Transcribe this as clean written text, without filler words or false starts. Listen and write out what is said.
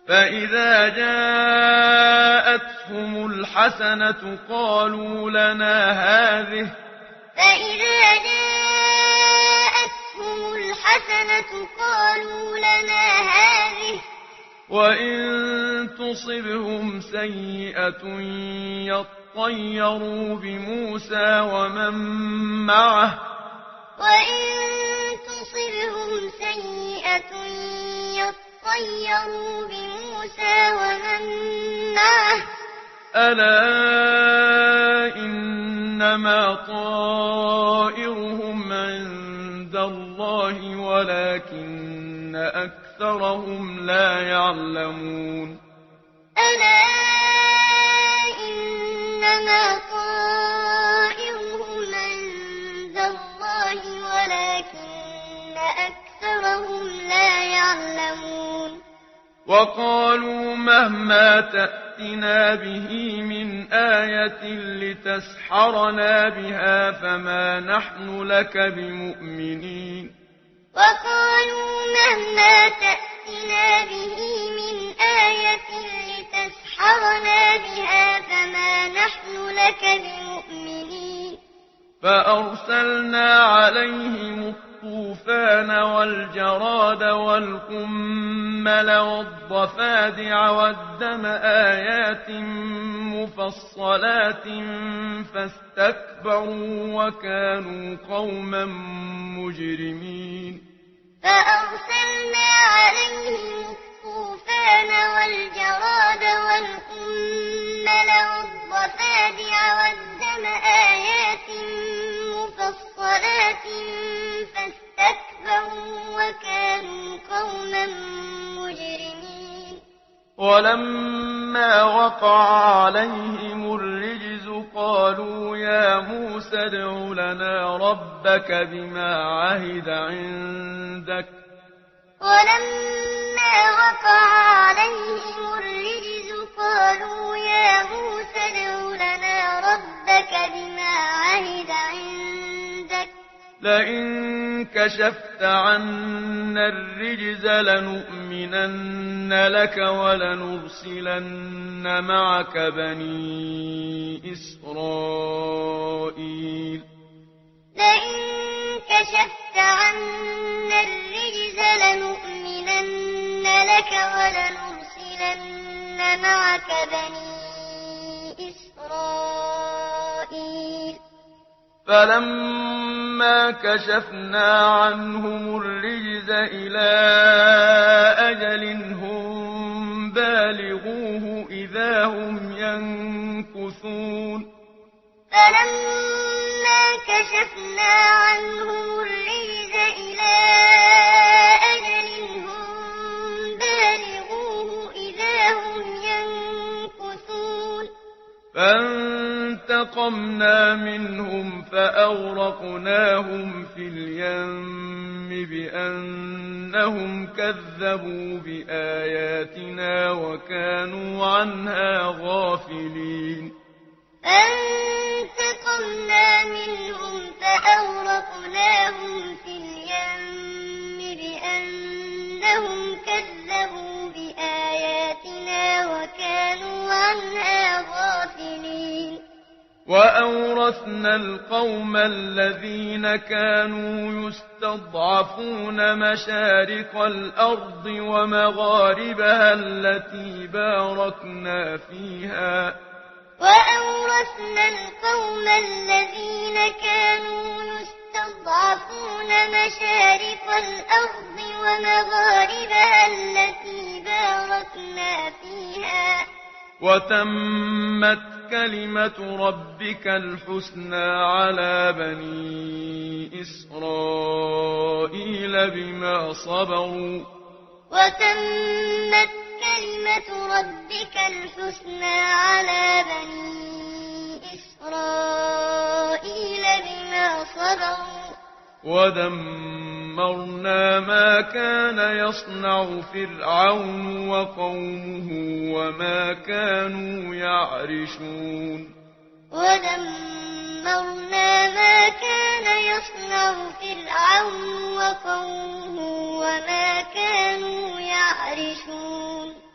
فإذا جاءتهم الحسنة قالوا لنا هذه وإن تصبهم سيئة يطيروا بموسى ومن معه ألا إنما طائرهم عند الله ولكن أكثرهم لا يعلمون وقالوا مهما تأتنا به من آية لتسحرنا بها فما نحن لك بمؤمنين فأرسلنا عليهم الطوفان والجراد والقمل والضفادع والدم آيات مفصلات فاستكبروا وكانوا قوما مجرمين ولما وقع عليهم الرجز قالوا يا موسى ادع لنا ربك بما عهد عندك لئن كشفت عنا الرجز لنؤمنن لك ولنرسلن معك بني إسرائيل فلما كشفنا عنهم الرجز إلى أجل هم بالغوه إذا هم ينكثون فانتقمنا منهم فأغرقناهم في اليم بأنهم كذبوا بآياتنا وكانوا عنها غافلين وأورثنا القوم الذين كانوا يستضعفون مشارق الأرض ومغاربها التي باركنا فيها وتمت كلمة ربك الحسنى على بني إسرائيل بما صبروا ودمرنا ما كان يصنع فرعون وقومه وما كانوا يعرشون ودمرنا ما كان يصنع فرعون وقومه وما كانوا يعرشون